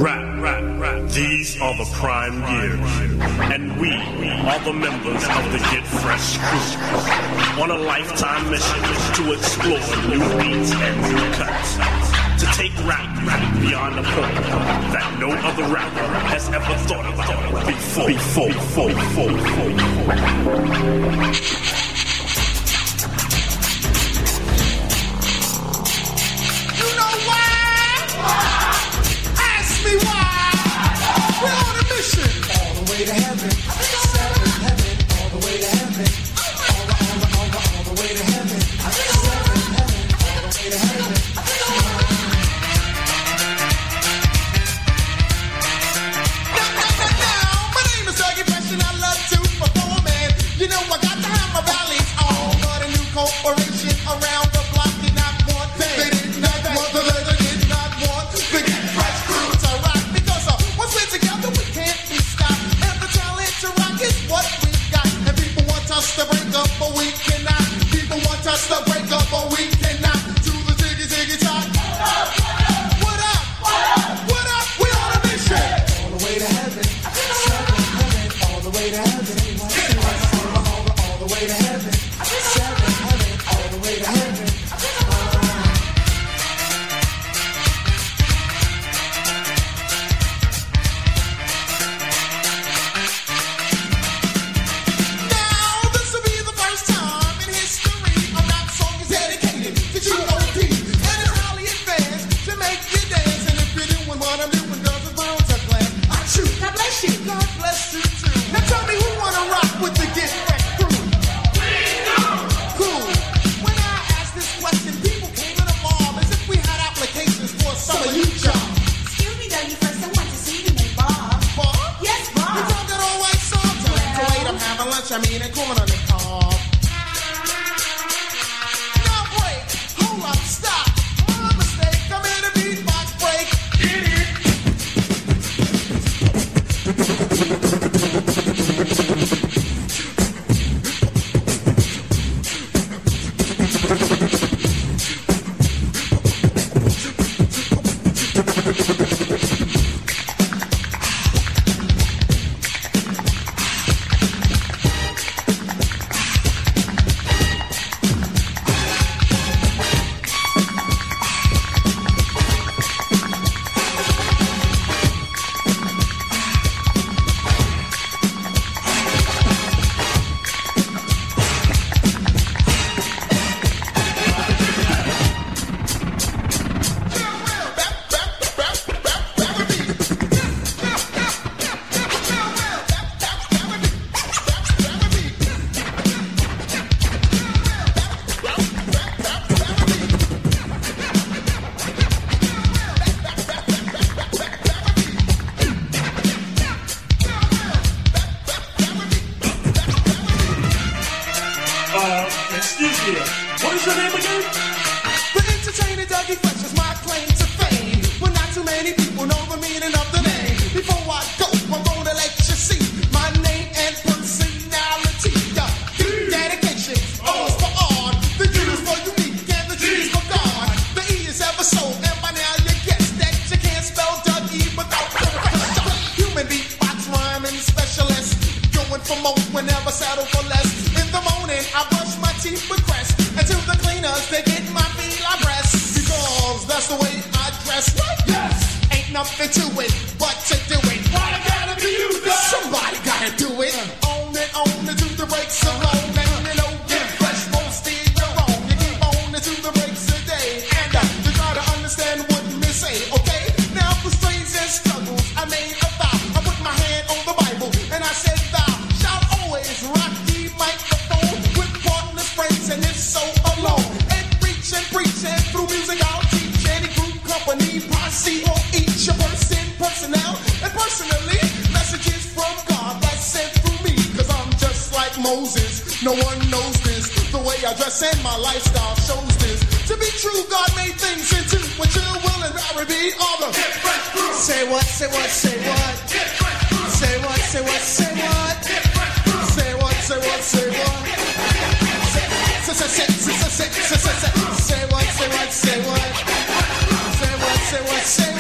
These are the prime years, and we are the members of the Get Fresh crew, on a lifetime mission to explore new beats and new cuts, to take rap beyond a point that no other rapper has ever thought about before. You know why? Ask me why. We're on a mission. All the way to heaven. Seven heaven. All the way to heaven. All the way to heaven. Seven heaven. All the way to heaven. Now, my name is Dougie Fresh and I love to perform, man. You know I got to have my valleys on, but a new corporation around the block did not want things. They did not want the leather, did not want the Get Fresh crew to rock, because once we're together we can't be stopped, and the talent to rock is what we got. And people want us to break up, but we cannot. People want us to break up, but we cannot. To the ziggy ziggy top. What up? What up? We on a mission. All the way to heaven. Seven heaven. All the way to heaven. All the way to heaven. Seven heaven. All the way to heaven. Now, this will be the first time in history a rap song is dedicated to G.O.D. And it's highly advanced to make you dance. And if you're doing what I'm doing, girls and girls are glad. I choose. God bless you. God bless you too. Now tell me who wanna rock with the Get Fresh crew? Cool. When I asked this question, people came in a mob as if we had applications for some of you jobs. Excuse me, Dougie, first I want to see you name Bob. Bob? Yes, Bob. You talking all white song? Tell him to wait, I'm having lunch, I mean, and corn on the cob. Now break, hold up, stop. My mistake, I'm in a beatbox break. Get it. Excuse me, what is your name again? The entertainer Dougie Fresh is my claim to fame. But not too many people know the meaning of the name. Before I go, I'm gonna let you see my name and personality. Dedication, O's for on. The U is for unique and the G is for God. The E is ever so, and by now you guess that you can't spell Dougie without the rest. Human beatbox rhyming specialist. Going for more, whenever settle for less. In the morning, I brush my teeth with Crest. And to the cleaners, they get my feel I rest. Because that's the way I dress. Yes! Ain't nothing to it but to do it. Why I gotta be you, though? Somebody gotta do it. On and to the breaks alone. And you know, Get Fresh won't steer you wrong. You keep on to the breaks a day. And you try to understand what me say, okay? Now for strains and struggles, I made a vow. I put my hand on the Bible and I said, thou shalt always rock the microphone with partners, friends, and it's so alone. And preach and through music I'll teach any group, company, posse, or each a person, personnel, and personally, messages from God that's sent through me. Cause I'm just like Moses, no one knows this. The way I dress and my lifestyle shows this. To be true, God made things into what you will and Larry B. all the Get Fresh crew. Say what, say what, say what. Get Fresh crew. Say what, say what, say what. Get Fresh crew. Say what, say what, say what. Say what, say what, say what. Say what, say what, say